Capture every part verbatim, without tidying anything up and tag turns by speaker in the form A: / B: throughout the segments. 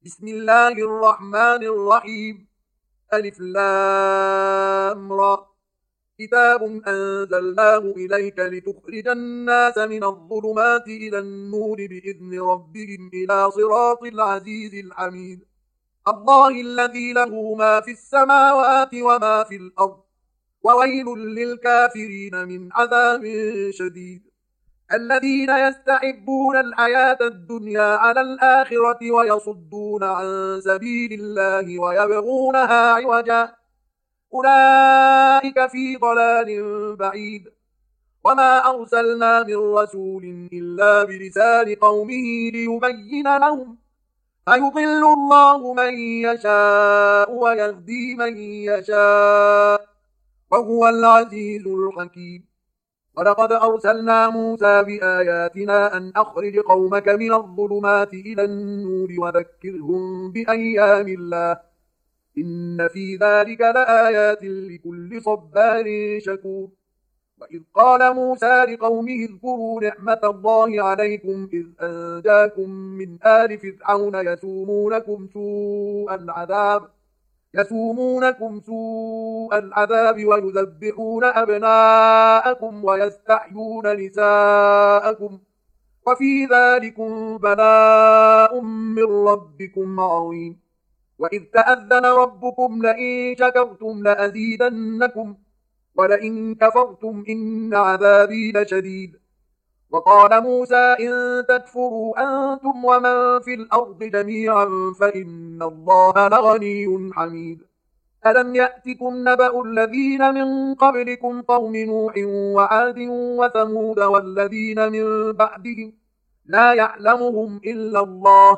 A: بسم الله الرحمن الرحيم. ألف لام را. كتاب أنزلناه إليك لتخرج الناس من الظلمات إلى النور بإذن ربهم إلى صراط العزيز الحميد. الله الذي له ما في السماوات وما في الأرض، وويل للكافرين من عذاب شديد. الذين يستحبون الحياة الدنيا على الآخرة ويصدون عن سبيل الله ويبغونها عوجا، أولئك في ضلال بعيد. وما أرسلنا من رسول إلا بلسان قومه ليبين لهم، فيضل الله من يشاء ويهدي من يشاء، وهو العزيز الحكيم. ولقد أرسلنا موسى بآياتنا أن أخرج قومك من الظلمات إلى النور وذكرهم بأيام الله، إن في ذلك لآيات لكل صبار شكور. وإذ قال موسى لقومه اذكروا نعمة الله عليكم إذ أنجاكم من آل فرعون يسومونكم سوء العذاب يسومونكم سوء العذاب ويذبحون أبناءكم ويستحيون نساءكم، وفي ذلكم بلاء من ربكم عظيم. وإذ تأذن ربكم لئن شكرتم لأزيدنكم ولئن كفرتم إن عذابي لشديد. وقال موسى إن تكفروا أنتم ومن في الأرض جميعا فإن الله لغني حميد. ألم يأتكم نبأ الذين من قبلكم قوم نوح وعاد وثمود والذين من بعدهم لا يعلمهم إلا الله،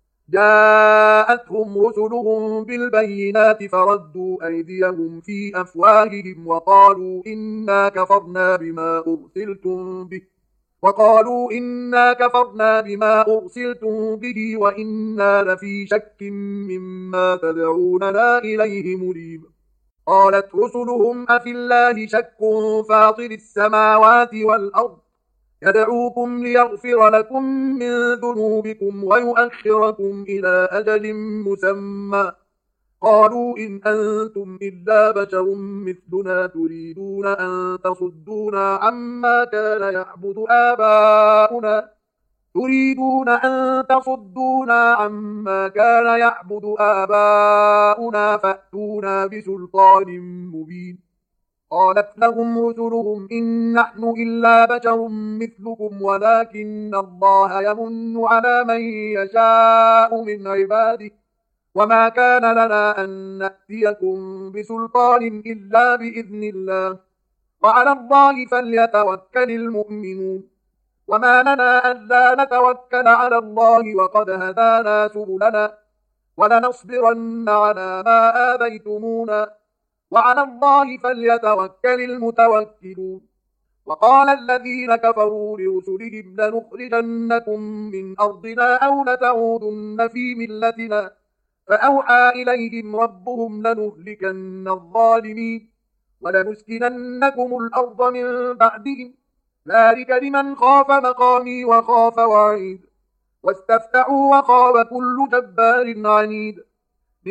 A: جاءتهم رسلهم بالبينات فردوا أيديهم في أفواههم وقالوا إنا كفرنا بما أرسلتم به وقالوا إنا كفرنا بما أرسلتم به وإنا لفي شك مما تدعوننا إليه مريب. قالت رسلهم أفي الله شك فاطر السماوات والأرض يدعوكم ليغفر لكم من ذنوبكم ويؤخركم إلى أجل مسمى، قالوا إن أنتم إلا بشر مثلنا تريدون أن تصدونا عما كان يعبد آباؤنا تريدون أن تصدونا عما كان يعبد آباؤنا فأتونا بسلطان مبين. قالت لهم رسلهم إن نحن إلا بشر مثلكم ولكن الله يمن على من يشاء من عباده، وما كان لنا أن نأتيكم بسلطان إلا بإذن الله، وعلى الله فليتوكل المؤمنون. وما لنا ألا نتوكل على الله وقد هدانا سبلنا ولنصبرن على ما آذيتمونا، وعلى الله فليتوكل المتوكلون. وقال الذين كفروا لرسلهم لنخرجنكم من أرضنا أو لتعودن في ملتنا، فأوحى إليهم ربهم لنهلكن الظالمين ولنسكننكم الأرض من بعدهم، ذلك لمن خاف مقامي وخاف وعيد. واستفتحوا وخاب كل جبار عنيد، من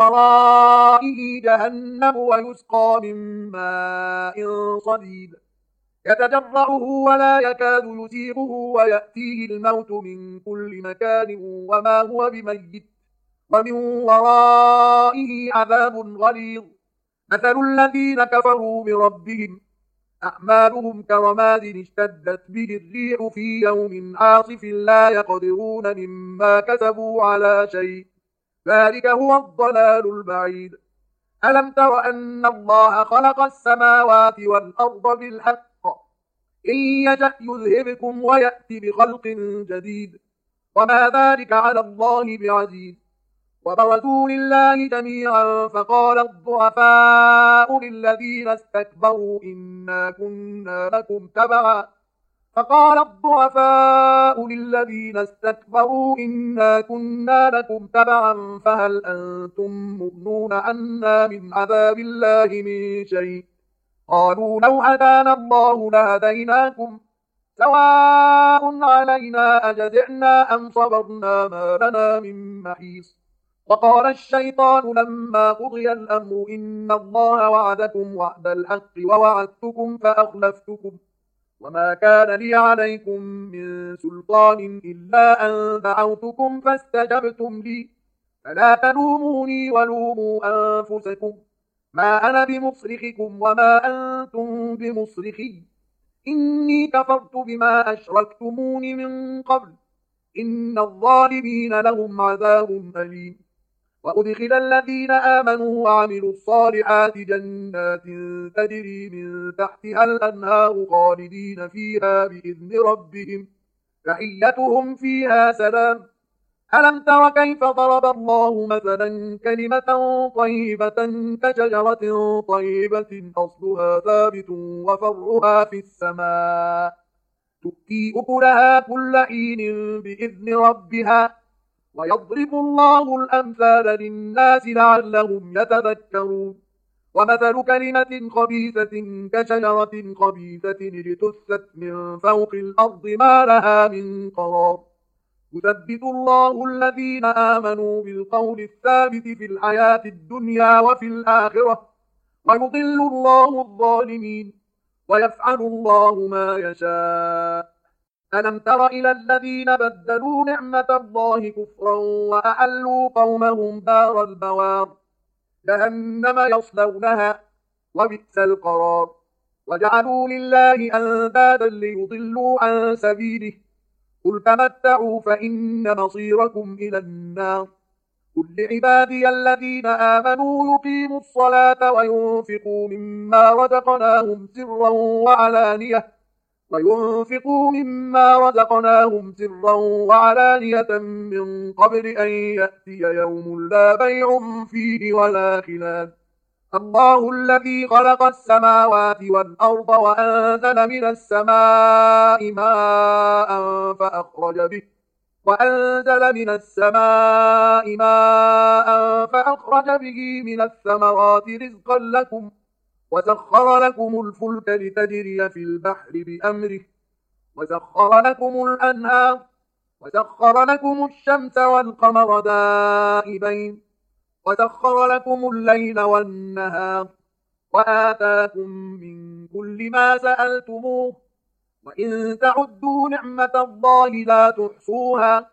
A: ورائه جهنم ويسقى من ماء صديد يتجرعه ولا يكاد يسيغه ويأتيه الموت من كل مكان وما هو بميت، ومن ورائه عذاب غليظ. مثل الذين كفروا بربهم أعمالهم كرماد اشتدت به الريح في يوم عاصف لا يقدرون مما كسبوا على شيء، ذلك هو الضلال البعيد. ألم تر أن الله خلق السماوات والأرض بالحق، إن يشأ يذهبكم ويأتي بخلق جديد، وما ذلك على الله بعزيز. وبرزوا لله جميعا فقال الضعفاء للذين استكبروا إنا كنا لكم تبعا فقال الضعفاء للذين استكبروا إنا كنا لكم تبعا فهل أنتم مغنون عنا من عذاب الله من شيء، قالوا لو هدانا الله لهديناكم سواء علينا أجزعنا أم صبرنا ما لنا من محيص. وقال الشيطان لما قضي الأمر إن الله وعدكم وعد الحق ووعدتكم فأخلفتكم وما كان لي عليكم من سلطان إلا أن دعوتكم فاستجبتم لي فلا تلوموني ولوموا أنفسكم ما أنا بمصرخكم وما أنتم بمصرخي إني كفرت بما أشركتمون من قبل إن الظالمين لهم عذاب أليم وأدخل الذين آمنوا وعملوا الصالحات جنات تجري من تحتها الأنهار خالدين فيها بإذن ربهم تحيتهم فيها سلام ألم تر كيف ضرب الله مثلا كلمة طيبة كشجرة طيبة أصلها ثابت وفرعها في السماء تؤتي أكلها كل حين بإذن ربها ويضرب الله الأمثال للناس لعلهم يتذكرون ومثل كلمة خبيثة كشجرة خبيثة اجتثت من فوق الأرض ما لها من قرار يثبت الله الذين آمنوا بالقول الثابت في الحياة الدنيا وفي الآخرة ويضل الله الظالمين ويفعل الله ما يشاء ألم تر إلى الذين بدلوا نعمة الله كفرا وأحلوا قومهم دار البوار جهنم يصلونها وبئس القرار وجعلوا لله أندادا ليضلوا عن سبيله قل تمتعوا فإن مصيركم إلى النار قل لعبادي الذين آمنوا يقيموا الصلاة وينفقوا مما رزقناهم سرا وعلانية وينفقوا مما رزقناهم سرا وعلانية من قبل أن يأتي يوم لا بيع فيه ولا خلال الله الذي خلق السماوات والأرض وأنزل من السماء ماء فأخرج به وأنزل من السماء ماء فأخرج به من الثمرات رزقا لكم وسخر لكم الفلك لتجري في البحر بأمره وسخر لكم الأنهار وسخر لكم الشمس والقمر دائبين وسخر لكم الليل والنهار وآتاكم من كل ما سألتموه وإن تعدوا نعمة الله لا تحصوها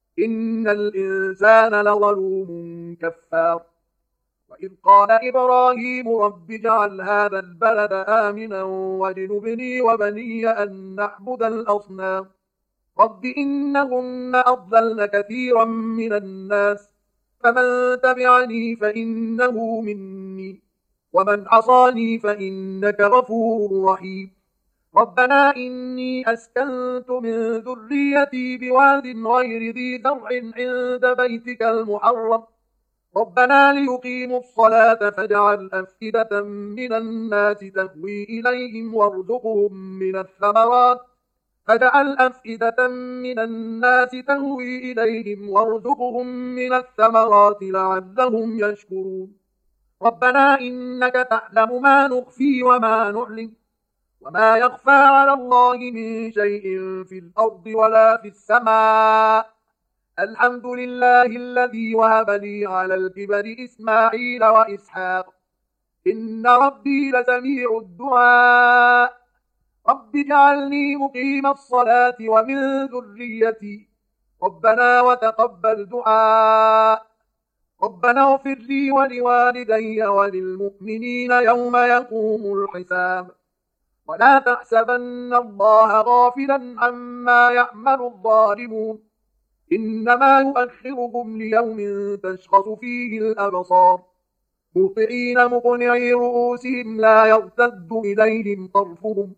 A: إن الإنسان لظلوم كفار وإذ قال إبراهيم رب اجعل هذا البلد آمنا واجنبني وبني أن نعبد الأصنام رب إنهن أضللن كثيرا من الناس فمن تبعني فإنه مني ومن عصاني فإنك غفور رحيم ربنا إني أسكنت من ذريتي بواد غير ذي زرع عند بيتك المحرم ربنا ليقيموا الصلاة فاجعل أفئدة من الناس تهوي إليهم وارزقهم من الثمرات فاجعل أفئدة من الناس تهوي إليهم وارزقهم من الثمرات لعلهم يشكرون ربنا إنك تعلم ما نخفي وما نعلن وما يخفى على الله من شيء في الأرض ولا في السماء الحمد لله الذي وهب لي على الكبر إسماعيل وإسحاق إن ربي لسميع الدعاء رب اجعلني مقيم الصلاة ومن ذريتي ربنا وتقبل دعاء ربنا اغفر لي ولوالدي وللمؤمنين يوم يقوم الحساب ولا تحسبن الله غافلا عما يعمل الظالمون إنما يؤخرهم ليوم تشخص فيه الأبصار مهطعين مقنعي رؤوسهم لا يرتد إليهم طرفهم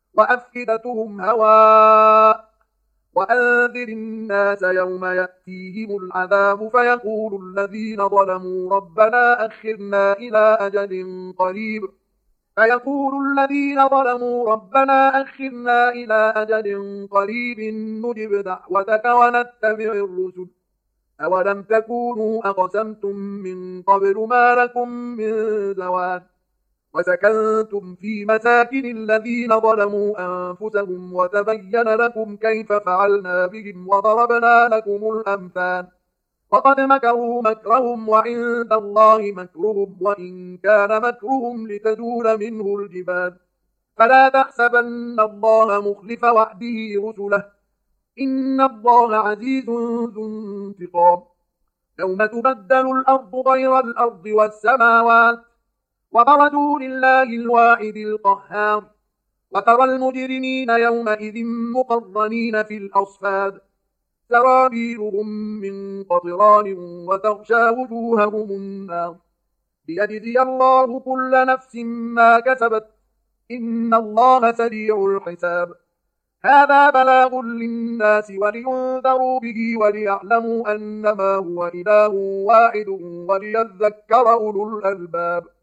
A: وأفئدتهم هواء وأنذر الناس يوم يأتيهم العذاب فيقول الذين ظلموا ربنا أخرنا إلى أجل قريب فيقول الذين ظلموا ربنا أخرنا إلى أجل قريب نجب دعوتك ونتبع الرسل أولم تكونوا أقسمتم من قبل ما لكم من زوال وسكنتم في مساكن الذين ظلموا أنفسهم وتبين لكم كيف فعلنا بهم وضربنا لكم الأمثال وقد مكروا مكرهم وعند الله مكرهم وإن كان مكرهم لتزول منه الجبال فلا تحسبن الله مخلف وعده رسله إن الله عزيز ذو انتقام يوم تبدل الأرض غير الأرض والسماوات وبرزوا لله الواحد القهار وترى المجرمين يومئذ مقرنين في الأصفاد سرابيلهم من قطران وتغشى وجوههم النار ليجزي الله كل نفس ما كسبت إن الله سريع الحساب هذا بلاغ للناس ولينذروا به وليعلموا أنما هو إله واحد وليذكر أولو الألباب